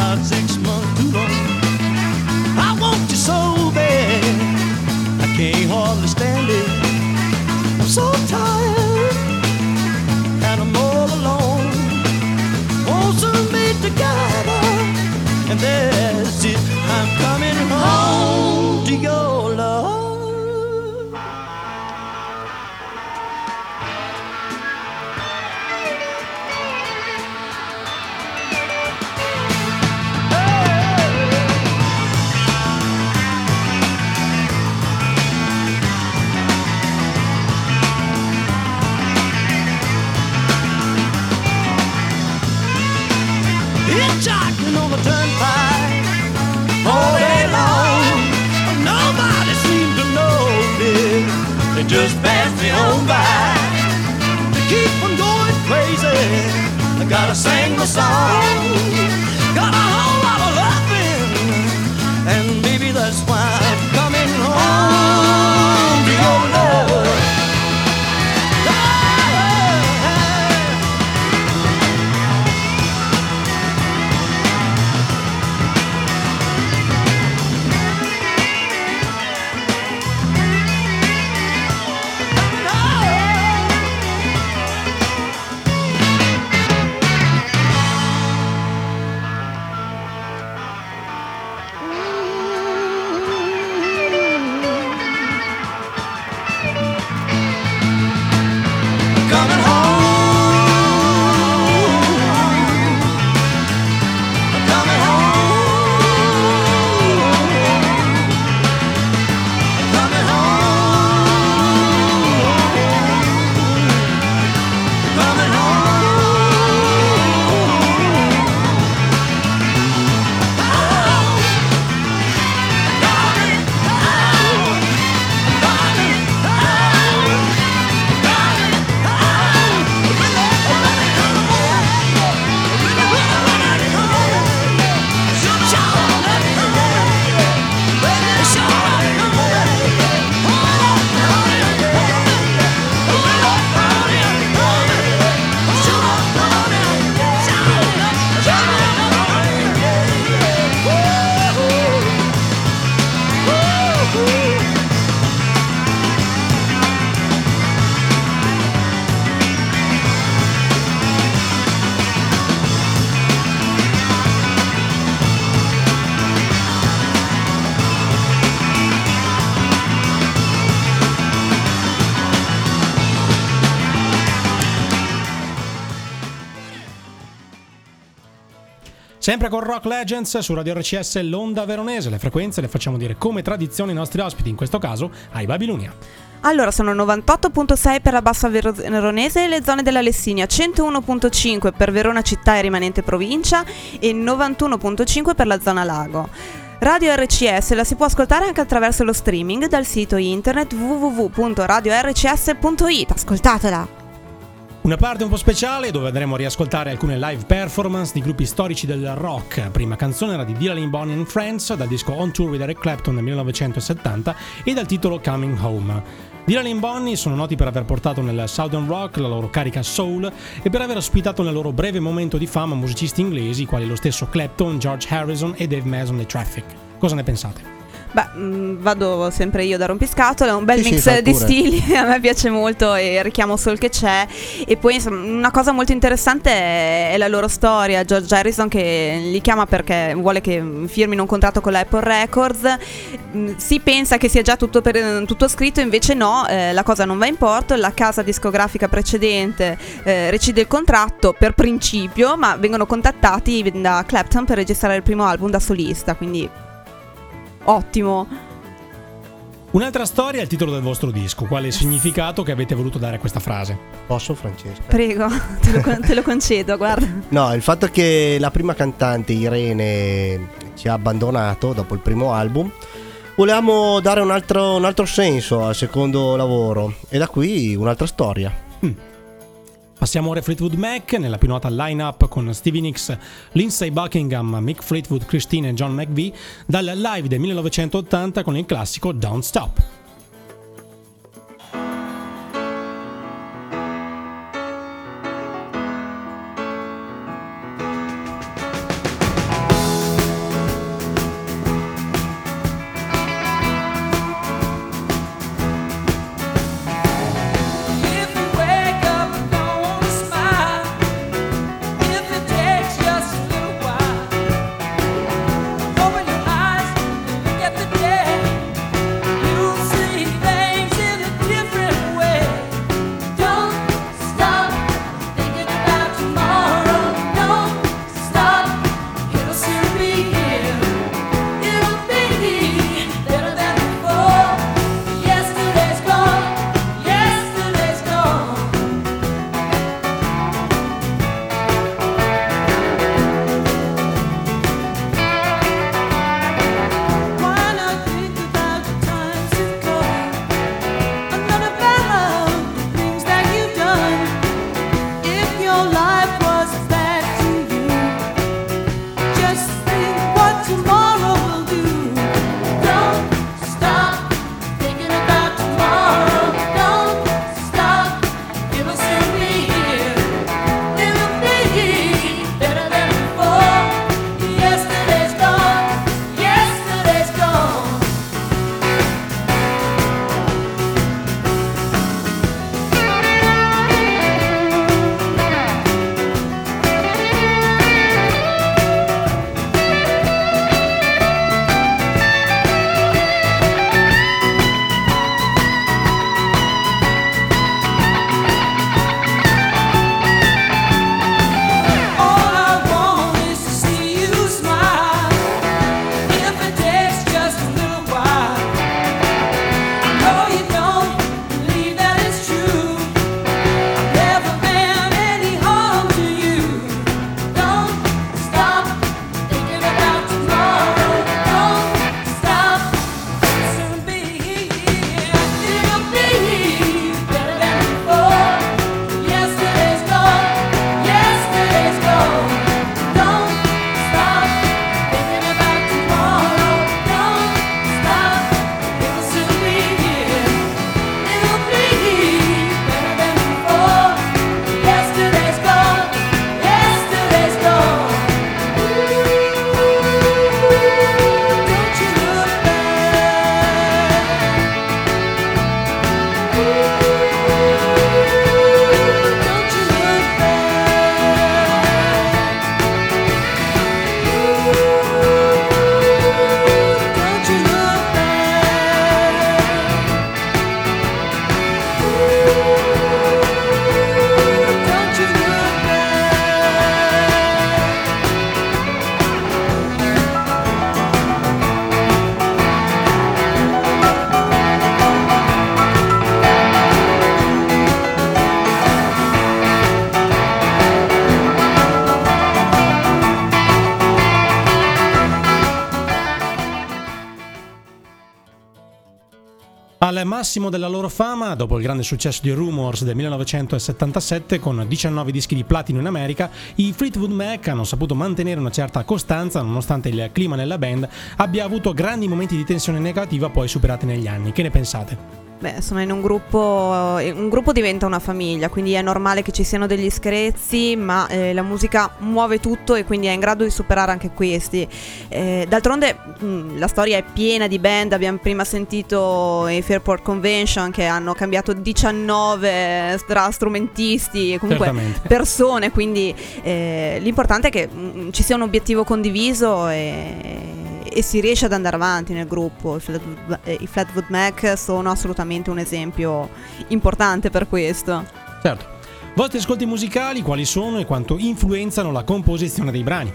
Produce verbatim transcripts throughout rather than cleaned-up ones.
about six months too long. I want you so bad, I can't hardly stand it. I'm so tired, and I'm all alone. Want to be together, and that's it. I'm coming home to your love. Hitchhiking on the turnpike all day long. Nobody seems to notice. They just pass me on by. To keep from going crazy, I gotta sing the song. Got a whole lot of loving, and baby, that's why I'm coming home to your love. Sempre con Rock Legends su Radio R C S, l'onda veronese. Le frequenze le facciamo dire come tradizione ai nostri ospiti, in questo caso ai Babilonia. Allora, sono novantotto virgola sei per la bassa veronese e le zone della Lessinia, centouno virgola cinque per Verona città e rimanente provincia e novantuno virgola cinque per la zona lago. Radio R C S la si può ascoltare anche attraverso lo streaming dal sito internet w w w punto radio r c s punto i t. Ascoltatela! Una parte un po' speciale dove andremo a riascoltare alcune live performance di gruppi storici del rock. La prima canzone era di Dylan Bonnie and Friends dal disco On Tour with Eric Clapton nel millenovecentosettanta e dal titolo Coming Home. Dylan Bonnie sono noti per aver portato nel Southern Rock la loro carica soul e per aver ospitato nel loro breve momento di fama musicisti inglesi quali lo stesso Clapton, George Harrison e Dave Mason dei Traffic. Cosa ne pensate? Beh, mh, vado sempre io da rompiscatole, un bel Sì, mix sì, di pure. stili, a me piace molto e richiamo soul che c'è. E poi insomma, una cosa molto interessante è, è la loro storia. George Harrison che li chiama perché vuole che firmino un contratto con la Apple Records. Mh, si pensa che sia già tutto, per, tutto scritto, invece no, eh, la cosa non va in porto. La casa discografica precedente eh, recide il contratto per principio, ma vengono contattati da Clapton per registrare il primo album da solista, quindi ottimo. Un'altra storia è il titolo del vostro disco. Qual è il significato che avete voluto dare a questa frase? Posso, Francesca? Prego, te lo, te lo concedo, guarda. No, il fatto che la prima cantante Irene ci ha abbandonato dopo il primo album, volevamo dare un altro, un altro senso al secondo lavoro e da qui un'altra storia. Mm. Passiamo ora a Fleetwood Mac nella più nota line-up con Stevie Nicks, Lindsey Buckingham, Mick Fleetwood, Christine e John McVie dal live del millenovecentottanta con il classico Don't Stop. Al massimo della loro fama, dopo il grande successo di Rumors del millenovecentosettantasette con diciannove dischi di platino in America, i Fleetwood Mac hanno saputo mantenere una certa costanza nonostante il clima nella band abbia avuto grandi momenti di tensione negativa poi superati negli anni. Che ne pensate? Beh, sono in un gruppo, un gruppo diventa una famiglia, quindi è normale che ci siano degli screzi, ma eh, la musica muove tutto e quindi è in grado di superare anche questi. Eh, d'altronde mh, la storia è piena di band, abbiamo prima sentito i Fairport Convention che hanno cambiato diciannove tra strumentisti e comunque Certamente. persone, quindi eh, l'importante è che mh, ci sia un obiettivo condiviso e... e si riesce ad andare avanti nel gruppo. I Fleetwood, i Fleetwood Mac sono assolutamente un esempio importante per questo. Certo. Vostri ascolti musicali quali sono e quanto influenzano la composizione dei brani?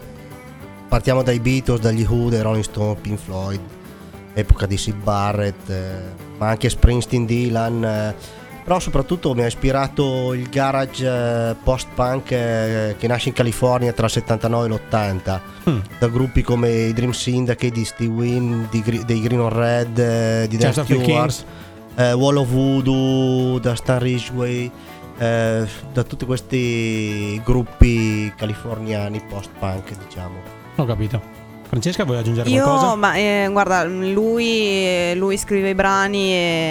Partiamo dai Beatles, dagli Who, dai Rolling Stone, Pink Floyd, epoca di Syd Barrett, eh, ma anche Springsteen, Dylan, eh, però soprattutto mi ha ispirato il garage eh, post-punk eh, che nasce in California tra il settantanove e l'ottanta, Mm. da gruppi come i Dream Syndicate, di Steve Wynn, di, Gre- dei Green on Red, eh, di Dan Tears of the Stewart, Kings. eh, Wall of Voodoo, da Stan Ridgway, eh, da tutti questi gruppi californiani post-punk, diciamo. Ho capito. Francesca, vuoi aggiungere Io, qualcosa? ma eh, guarda, lui, lui scrive i brani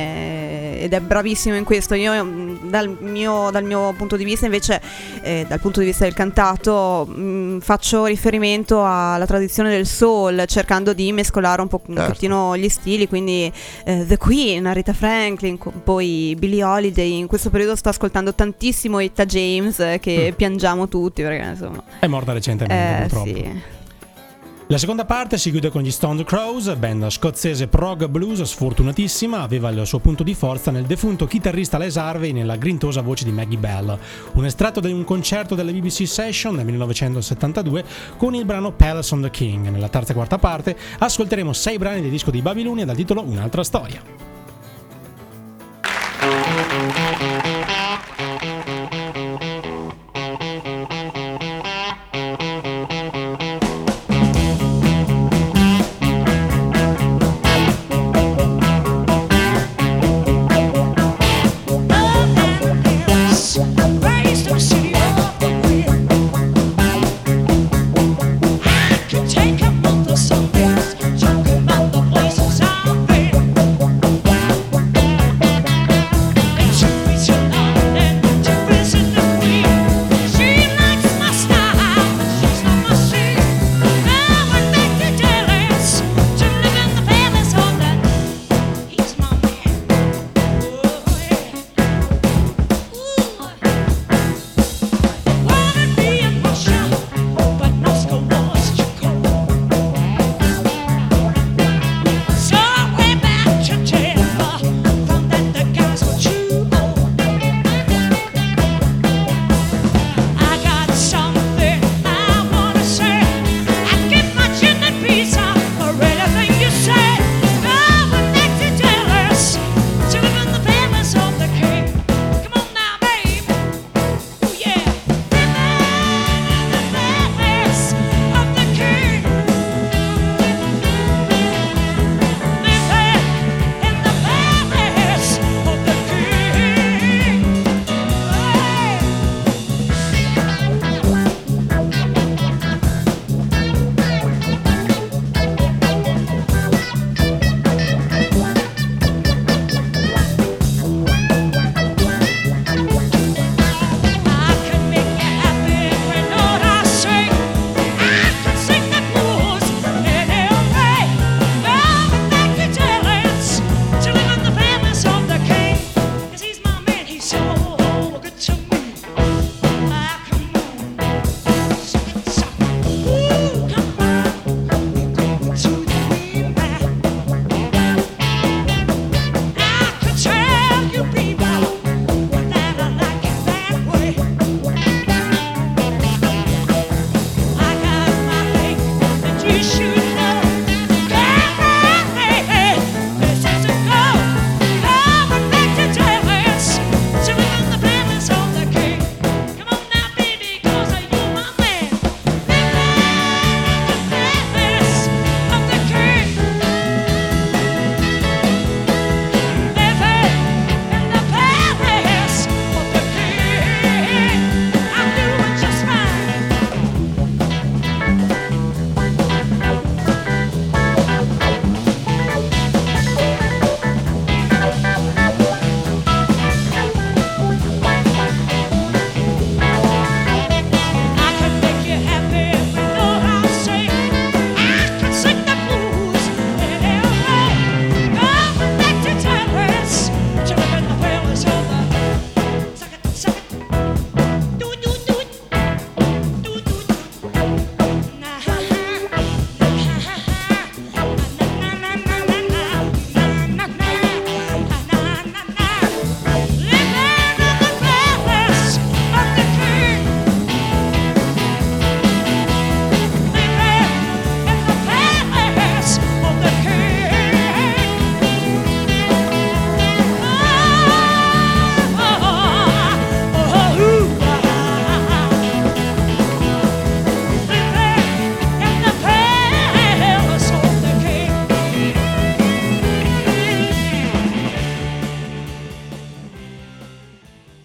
e- ed è bravissimo in questo. Io mh, dal mio, dal mio punto di vista invece, eh, dal punto di vista del cantato, mh, faccio riferimento alla tradizione del soul, cercando di mescolare un, po', un Certo. pochettino gli stili, quindi eh, The Queen, Aretha Franklin, co- poi Billie Holiday. In questo periodo sto ascoltando tantissimo Etta James, eh, che Mm. piangiamo tutti perché insomma... È morta recentemente, Eh, purtroppo. sì. La seconda parte si chiude con gli Stone Crows, band scozzese prog blues sfortunatissima, aveva il suo punto di forza nel defunto chitarrista Les Harvey e nella grintosa voce di Maggie Bell. Un estratto di un concerto delle B B C Session nel millenovecentosettantadue con il brano Palace on the King. Nella terza e quarta parte ascolteremo sei brani del disco di Babilonia dal titolo Un'altra storia.